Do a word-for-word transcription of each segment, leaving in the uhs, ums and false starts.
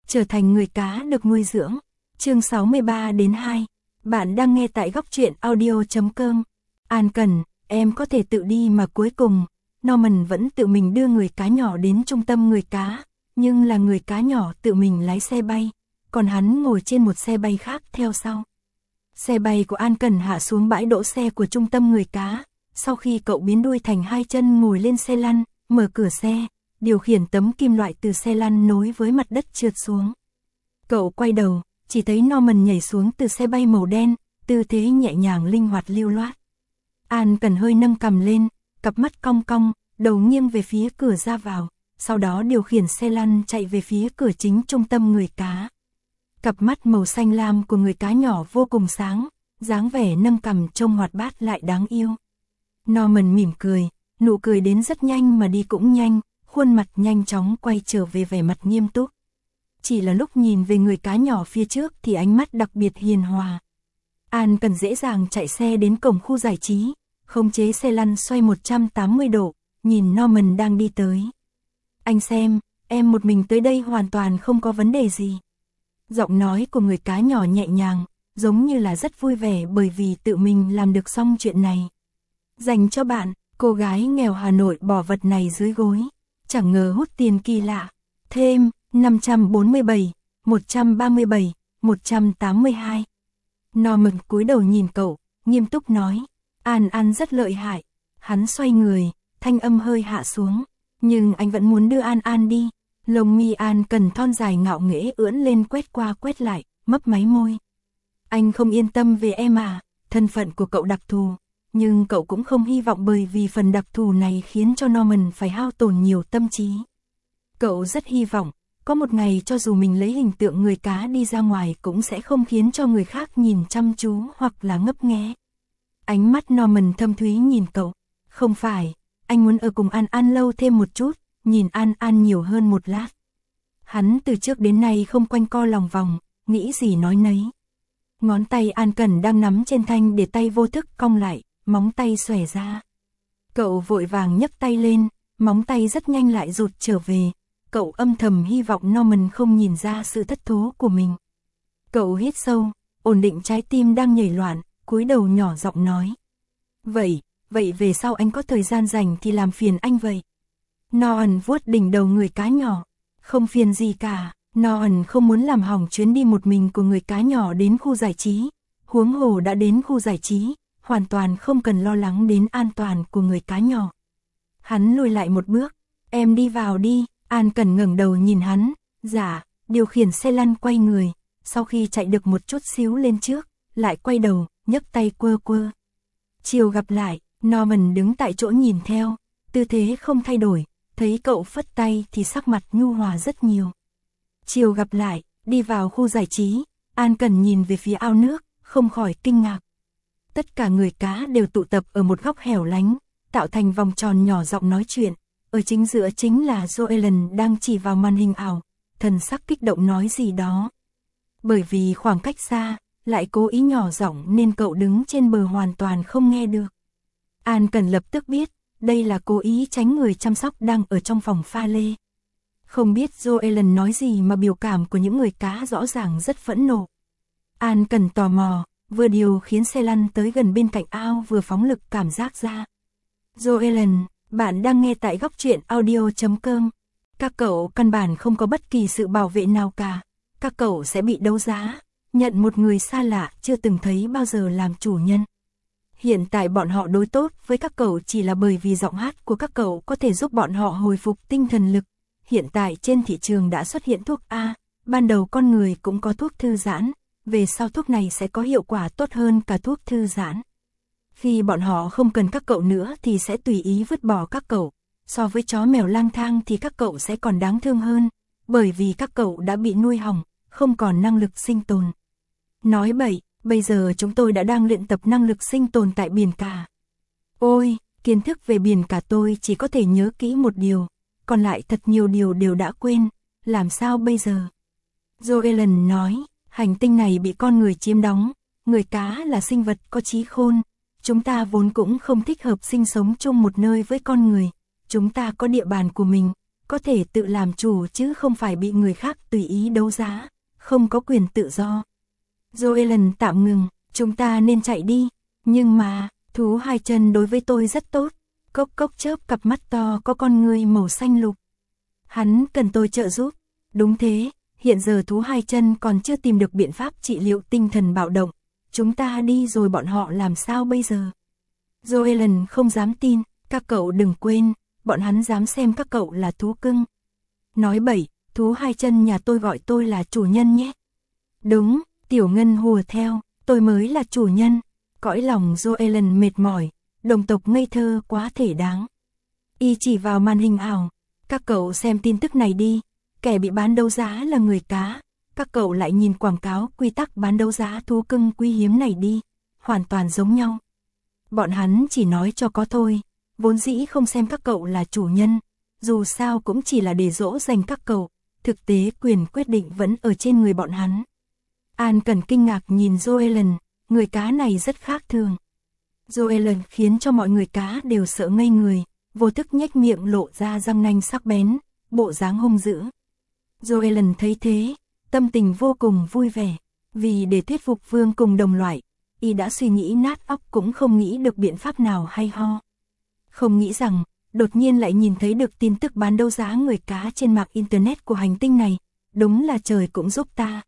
trở thành người cá được nuôi dưỡng. Chương sáu mươi ba đến hai. Bạn đang nghe tại góc truyện audio chấm com. An Cần, em có thể tự đi mà cuối cùng, Norman vẫn tự mình đưa người cá nhỏ đến trung tâm người cá, nhưng là người cá nhỏ tự mình lái xe bay, còn hắn ngồi trên một xe bay khác theo sau. Xe bay của An Cần hạ xuống bãi đỗ xe của trung tâm người cá, sau khi cậu biến đuôi thành hai chân ngồi lên xe lăn, mở cửa xe, điều khiển tấm kim loại từ xe lăn nối với mặt đất trượt xuống. Cậu quay đầu, chỉ thấy Norman nhảy xuống từ xe bay màu đen, tư thế nhẹ nhàng linh hoạt lưu loát. An Cần hơi nâng cằm lên, cặp mắt cong cong, đầu nghiêng về phía cửa ra vào, sau đó điều khiển xe lăn chạy về phía cửa chính trung tâm người cá. Cặp mắt màu xanh lam của người cá nhỏ vô cùng sáng, dáng vẻ nâng cằm trông hoạt bát lại đáng yêu. Norman mỉm cười, nụ cười đến rất nhanh mà đi cũng nhanh, khuôn mặt nhanh chóng quay trở về vẻ mặt nghiêm túc. Chỉ là lúc nhìn về người cá nhỏ phía trước thì ánh mắt đặc biệt hiền hòa. An Cần dễ dàng chạy xe đến cổng khu giải trí, khống chế xe lăn xoay một trăm tám mươi độ, nhìn Norman đang đi tới. Anh xem, em một mình tới đây hoàn toàn không có vấn đề gì. Giọng nói của người cá nhỏ nhẹ nhàng, giống như là rất vui vẻ bởi vì tự mình làm được xong chuyện này. Dành cho bạn, cô gái nghèo Hà Nội bỏ vật này dưới gối, chẳng ngờ hút tiền kỳ lạ. Thêm, năm trăm bốn mươi bảy, một trăm ba mươi bảy, một trăm tám mươi hai. Norman cúi đầu nhìn cậu, nghiêm túc nói, An An rất lợi hại. Hắn xoay người, thanh âm hơi hạ xuống, nhưng anh vẫn muốn đưa An An đi. Lông mi An Cần thon dài ngạo nghễ ưỡn lên quét qua quét lại, mấp máy môi. Anh không yên tâm về em à, thân phận của cậu đặc thù, nhưng cậu cũng không hy vọng bởi vì phần đặc thù này khiến cho Norman phải hao tổn nhiều tâm trí. Cậu rất hy vọng, có một ngày cho dù mình lấy hình tượng người cá đi ra ngoài cũng sẽ không khiến cho người khác nhìn chăm chú hoặc là ngấp nghé. Ánh mắt Norman thâm thúy nhìn cậu, không phải, anh muốn ở cùng An An lâu thêm một chút, nhìn An An nhiều hơn một lát. Hắn từ trước đến nay không quanh co lòng vòng, nghĩ gì nói nấy. Ngón tay An Cần đang nắm trên thanh để tay vô thức cong lại, móng tay xòe ra. Cậu vội vàng nhấc tay lên, móng tay rất nhanh lại rụt trở về. Cậu âm thầm hy vọng Norman không nhìn ra sự thất thố của mình. Cậu hít sâu, ổn định trái tim đang nhảy loạn, cúi đầu nhỏ giọng nói. Vậy, vậy về sau anh có thời gian rảnh thì làm phiền anh vậy. Norman vuốt đỉnh đầu người cá nhỏ. Không phiền gì cả, Norman không muốn làm hỏng chuyến đi một mình của người cá nhỏ đến khu giải trí. Huống hồ đã đến khu giải trí, hoàn toàn không cần lo lắng đến an toàn của người cá nhỏ. Hắn lùi lại một bước, em đi vào đi. An Cần ngẩng đầu nhìn hắn, dạ, điều khiển xe lăn quay người, sau khi chạy được một chút xíu lên trước, lại quay đầu, nhấc tay quơ quơ. Chiều gặp lại, Norman đứng tại chỗ nhìn theo, tư thế không thay đổi, thấy cậu phất tay thì sắc mặt nhu hòa rất nhiều. Chiều gặp lại, đi vào khu giải trí, An Cần nhìn về phía ao nước, không khỏi kinh ngạc. Tất cả người cá đều tụ tập ở một góc hẻo lánh, tạo thành vòng tròn nhỏ giọng nói chuyện. Ở chính giữa chính là Joellen đang chỉ vào màn hình ảo, thần sắc kích động nói gì đó. Bởi vì khoảng cách xa, lại cố ý nhỏ giọng nên cậu đứng trên bờ hoàn toàn không nghe được. An Cần lập tức biết, đây là cố ý tránh người chăm sóc đang ở trong phòng pha lê. Không biết Joellen nói gì mà biểu cảm của những người cá rõ ràng rất phẫn nộ. An Cần tò mò, vừa điều khiến xe lăn tới gần bên cạnh ao vừa phóng lực cảm giác ra. Joellen, bạn đang nghe tại góc truyện audio chấm com. Các cậu căn bản không có bất kỳ sự bảo vệ nào cả. Các cậu sẽ bị đấu giá, nhận một người xa lạ chưa từng thấy bao giờ làm chủ nhân. Hiện tại bọn họ đối tốt với các cậu chỉ là bởi vì giọng hát của các cậu có thể giúp bọn họ hồi phục tinh thần lực. Hiện tại trên thị trường đã xuất hiện thuốc A, ban đầu con người cũng có thuốc thư giãn, về sau thuốc này sẽ có hiệu quả tốt hơn cả thuốc thư giãn. Khi bọn họ không cần các cậu nữa thì sẽ tùy ý vứt bỏ các cậu. So với chó mèo lang thang thì các cậu sẽ còn đáng thương hơn, bởi vì các cậu đã bị nuôi hỏng, không còn năng lực sinh tồn. Nói bậy, bây giờ chúng tôi đã đang luyện tập năng lực sinh tồn tại biển cả. Ôi, kiến thức về biển cả tôi chỉ có thể nhớ kỹ một điều, còn lại thật nhiều điều đều đã quên, làm sao bây giờ? Joellen nói, hành tinh này bị con người chiếm đóng, người cá là sinh vật có trí khôn. Chúng ta vốn cũng không thích hợp sinh sống chung một nơi với con người, chúng ta có địa bàn của mình, có thể tự làm chủ chứ không phải bị người khác tùy ý đấu giá, không có quyền tự do. Joellen tạm ngừng, chúng ta nên chạy đi, nhưng mà, thú hai chân đối với tôi rất tốt. Cốc cốc chớp cặp mắt to có con ngươi màu xanh lục. Hắn cần tôi trợ giúp. Đúng thế, hiện giờ thú hai chân còn chưa tìm được biện pháp trị liệu tinh thần bạo động. Chúng ta đi rồi bọn họ làm sao bây giờ? Joellen không dám tin, các cậu đừng quên, bọn hắn dám xem các cậu là thú cưng. Nói bậy, thú hai chân nhà tôi gọi tôi là chủ nhân nhé. Đúng, Tiểu Ngân hùa theo, tôi mới là chủ nhân. Cõi lòng Joellen mệt mỏi, đồng tộc ngây thơ quá thể đáng. Y chỉ vào màn hình ảo, các cậu xem tin tức này đi, kẻ bị bán đấu giá là người cá, các cậu lại nhìn quảng cáo quy tắc bán đấu giá thú cưng quý hiếm này đi, hoàn toàn giống nhau. Bọn hắn chỉ nói cho có thôi, vốn dĩ không xem các cậu là chủ nhân, dù sao cũng chỉ là để dỗ dành các cậu, thực tế quyền quyết định vẫn ở trên người bọn hắn. An Cẩn kinh ngạc nhìn Joellen, người cá này rất khác thường. Joellen khiến cho mọi người cá đều sợ ngây người, vô thức nhếch miệng lộ ra răng nanh sắc bén, bộ dáng hung dữ. Joellen thấy thế, tâm tình vô cùng vui vẻ, vì để thuyết phục vương cùng đồng loại, y đã suy nghĩ nát óc cũng không nghĩ được biện pháp nào hay ho. Không nghĩ rằng, đột nhiên lại nhìn thấy được tin tức bán đấu giá người cá trên mạng internet của hành tinh này, đúng là trời cũng giúp ta.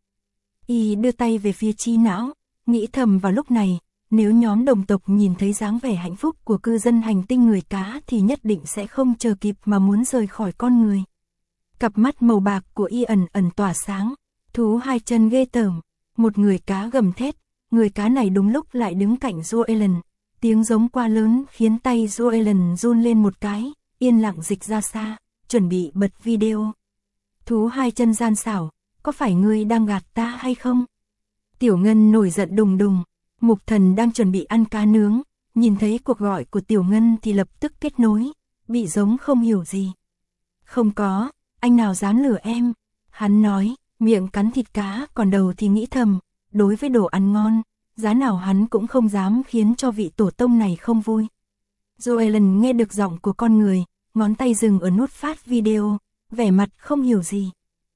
Y đưa tay về phía trí não, nghĩ thầm vào lúc này, nếu nhóm đồng tộc nhìn thấy dáng vẻ hạnh phúc của cư dân hành tinh người cá thì nhất định sẽ không chờ kịp mà muốn rời khỏi con người. Cặp mắt màu bạc của y ẩn ẩn tỏa sáng, thú hai chân ghê tởm, một người cá gầm thét, người cá này đúng lúc lại đứng cạnh Joellen, tiếng giống quá lớn khiến tay Joellen run lên một cái, yên lặng dịch ra xa, chuẩn bị bật video. Thú hai chân gian xảo, có phải ngươi đang gạt ta hay không? Tiểu Ngân nổi giận đùng đùng, Mục Thần đang chuẩn bị ăn cá nướng, nhìn thấy cuộc gọi của Tiểu Ngân thì lập tức kết nối, bị giống không hiểu gì. Không có, anh nào dám lừa em? Hắn nói, miệng cắn thịt cá còn đầu thì nghĩ thầm, đối với đồ ăn ngon, giá nào hắn cũng không dám khiến cho vị tổ tông này không vui. Joellen nghe được giọng của con người, ngón tay dừng ở nút phát video, vẻ mặt không hiểu gì.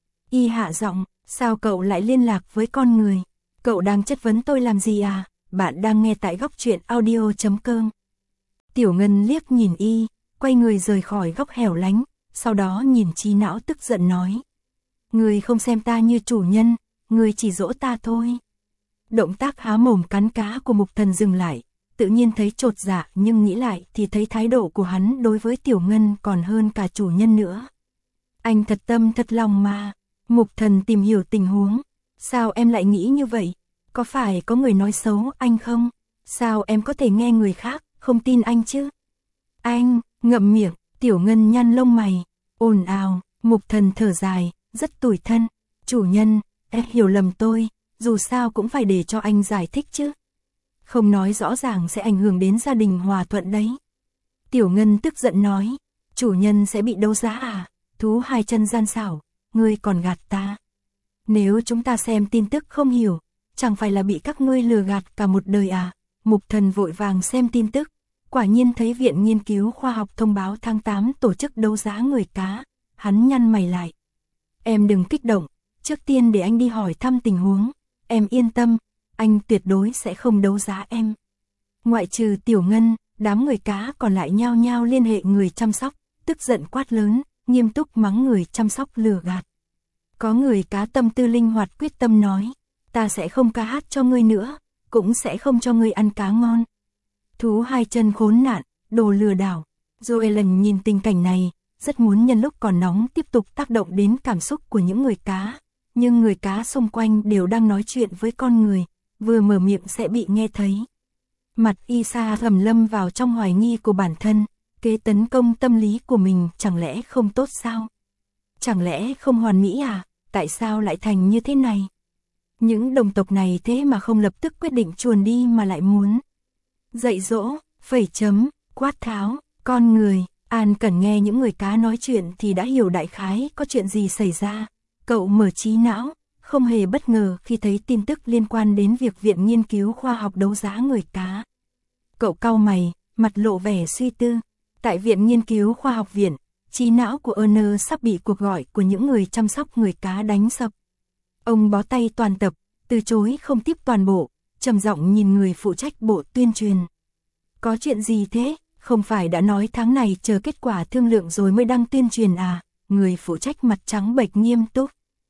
Y hạ giọng, sao cậu lại liên lạc với con người? Cậu đang chất vấn tôi làm gì à? Bạn đang nghe tại góc truyện audio chấm com. Tiểu Ngân liếc nhìn y, quay người rời khỏi góc hẻo lánh, sau đó nhìn trí não tức giận nói. Người không xem ta như chủ nhân, người chỉ dỗ ta thôi. Động tác há mồm cắn cá của Mục Thần dừng lại, tự nhiên thấy chột dạ nhưng nghĩ lại thì thấy thái độ của hắn đối với Tiểu Ngân còn hơn cả chủ nhân nữa. Anh thật tâm thật lòng mà. Mục Thần tìm hiểu tình huống. Sao em lại nghĩ như vậy? Có phải có người nói xấu anh không? Sao em có thể nghe người khác, không tin anh chứ? Anh, ngậm miệng, Tiểu Ngân nhăn lông mày, ồn ào, Mục Thần thở dài, rất tủi thân. Chủ nhân, em hiểu lầm tôi, dù sao cũng phải để cho anh giải thích chứ. Không nói rõ ràng sẽ ảnh hưởng đến gia đình hòa thuận đấy. Tiểu Ngân tức giận nói, chủ nhân sẽ bị đấu giá à? Thú hai chân gian xảo, ngươi còn gạt ta. Nếu chúng ta xem tin tức không hiểu, chẳng phải là bị các ngươi lừa gạt cả một đời à? Mục Thần vội vàng xem tin tức, quả nhiên thấy Viện Nghiên cứu Khoa học thông báo tháng tám tổ chức đấu giá người cá, hắn nhăn mày lại. Em đừng kích động, trước tiên để anh đi hỏi thăm tình huống, em yên tâm, anh tuyệt đối sẽ không đấu giá em. Ngoại trừ Tiểu Ngân, đám người cá còn lại nhao nhao liên hệ người chăm sóc, tức giận quát lớn, nghiêm túc mắng người chăm sóc lừa gạt. Có người cá tâm tư linh hoạt quyết tâm nói, ta sẽ không ca hát cho ngươi nữa, cũng sẽ không cho ngươi ăn cá ngon. Thú hai chân khốn nạn, đồ lừa đảo. Joellen nhìn tình cảnh này, rất muốn nhân lúc còn nóng tiếp tục tác động đến cảm xúc của những người cá, nhưng người cá xung quanh đều đang nói chuyện với con người, vừa mở miệng sẽ bị nghe thấy. Mặt y sa thầm lâm vào trong hoài nghi của bản thân, kế tấn công tâm lý của mình chẳng lẽ không tốt sao? Chẳng lẽ không hoàn mỹ à? Tại sao lại thành như thế này? Những đồng tộc này thế mà không lập tức quyết định chuồn đi mà lại muốn dạy dỗ, phẩy chấm, quát tháo, con người. An Cẩn nghe những người cá nói chuyện thì đã hiểu đại khái có chuyện gì xảy ra. Cậu mở trí não, không hề bất ngờ khi thấy tin tức liên quan đến việc Viện Nghiên cứu Khoa học đấu giá người cá. Cậu cau mày, mặt lộ vẻ suy tư. Tại Viện Nghiên cứu Khoa học Viện, trí não của Ernest sắp bị cuộc gọi của những người chăm sóc người cá đánh sập. Ông bó tay toàn tập, từ chối không tiếp toàn bộ, trầm giọng nhìn người phụ trách bộ tuyên truyền. Có chuyện gì thế? Không phải đã nói tháng này chờ kết quả thương lượng rồi mới đăng tuyên truyền à? Người phụ trách mặt trắng bệch nghiêm túc.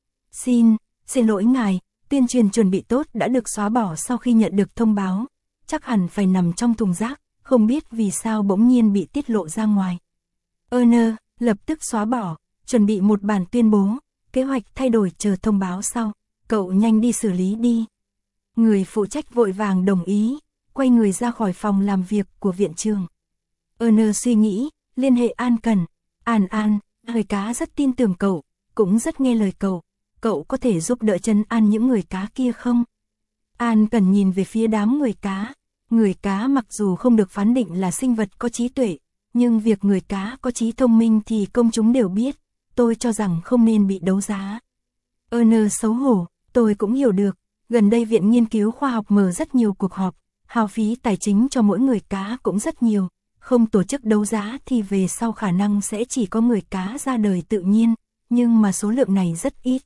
Xin, xin lỗi ngài, tuyên truyền chuẩn bị tốt đã được xóa bỏ sau khi nhận được thông báo. Chắc hẳn phải nằm trong thùng rác, không biết vì sao bỗng nhiên bị tiết lộ ra ngoài. Ernest lập tức xóa bỏ, chuẩn bị một bản tuyên bố, kế hoạch thay đổi chờ thông báo sau. Cậu nhanh đi xử lý đi. Người phụ trách vội vàng đồng ý, quay người ra khỏi phòng làm việc của viện trưởng. Ernest suy nghĩ, liên hệ An Cần. An An, người cá rất tin tưởng cậu, cũng rất nghe lời cậu. Cậu có thể giúp đỡ trấn an những người cá kia không? An Cần nhìn về phía đám người cá. Người cá mặc dù không được phán định là sinh vật có trí tuệ, nhưng việc người cá có trí thông minh thì công chúng đều biết. Tôi cho rằng không nên bị đấu giá. Ernest xấu hổ, tôi cũng hiểu được. Gần đây Viện Nghiên cứu Khoa học mở rất nhiều cuộc họp, hao phí tài chính cho mỗi người cá cũng rất nhiều. Không tổ chức đấu giá thì về sau khả năng sẽ chỉ có người cá ra đời tự nhiên, nhưng mà số lượng này rất ít.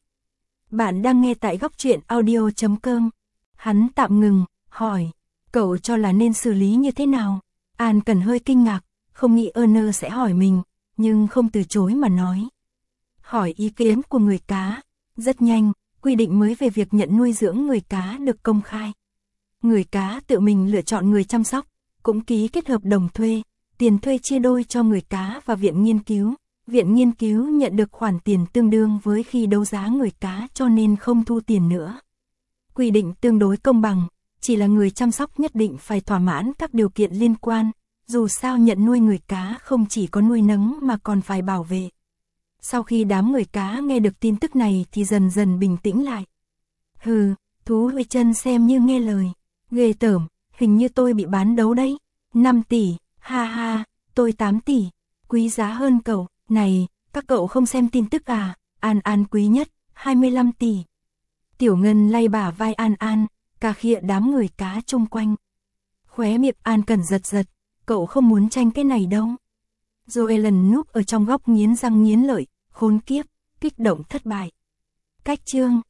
Bạn đang nghe tại góc truyện audio chấm com. Hắn tạm ngừng, hỏi, cậu cho là nên xử lý như thế nào? An Cần hơi kinh ngạc, không nghĩ Ernest sẽ hỏi mình, nhưng không từ chối mà nói. Hỏi ý kiến của người cá. Rất nhanh, quy định mới về việc nhận nuôi dưỡng người cá được công khai. Người cá tự mình lựa chọn người chăm sóc, cũng ký kết hợp đồng thuê, tiền thuê chia đôi cho người cá và viện nghiên cứu. Viện nghiên cứu nhận được khoản tiền tương đương với khi đấu giá người cá cho nên không thu tiền nữa. Quy định tương đối công bằng, chỉ là người chăm sóc nhất định phải thỏa mãn các điều kiện liên quan, dù sao nhận nuôi người cá không chỉ có nuôi nấng mà còn phải bảo vệ. Sau khi đám người cá nghe được tin tức này thì dần dần bình tĩnh lại. Hừ, thú Huy chân xem như nghe lời. Ghê tởm, hình như tôi bị bán đấu đấy. năm tỷ, ha ha, tôi tám tỷ. Quý giá hơn cậu. Này, các cậu không xem tin tức à? An An quý nhất, hai mươi lăm tỷ. Tiểu Ngân lay bả vai An An, cà khịa đám người cá chung quanh. Khóe miệng An Cần giật giật, cậu không muốn tranh cái này đâu. Joellen núp ở trong góc nghiến răng nghiến lợi, khốn kiếp, kích động thất bại. Cách chương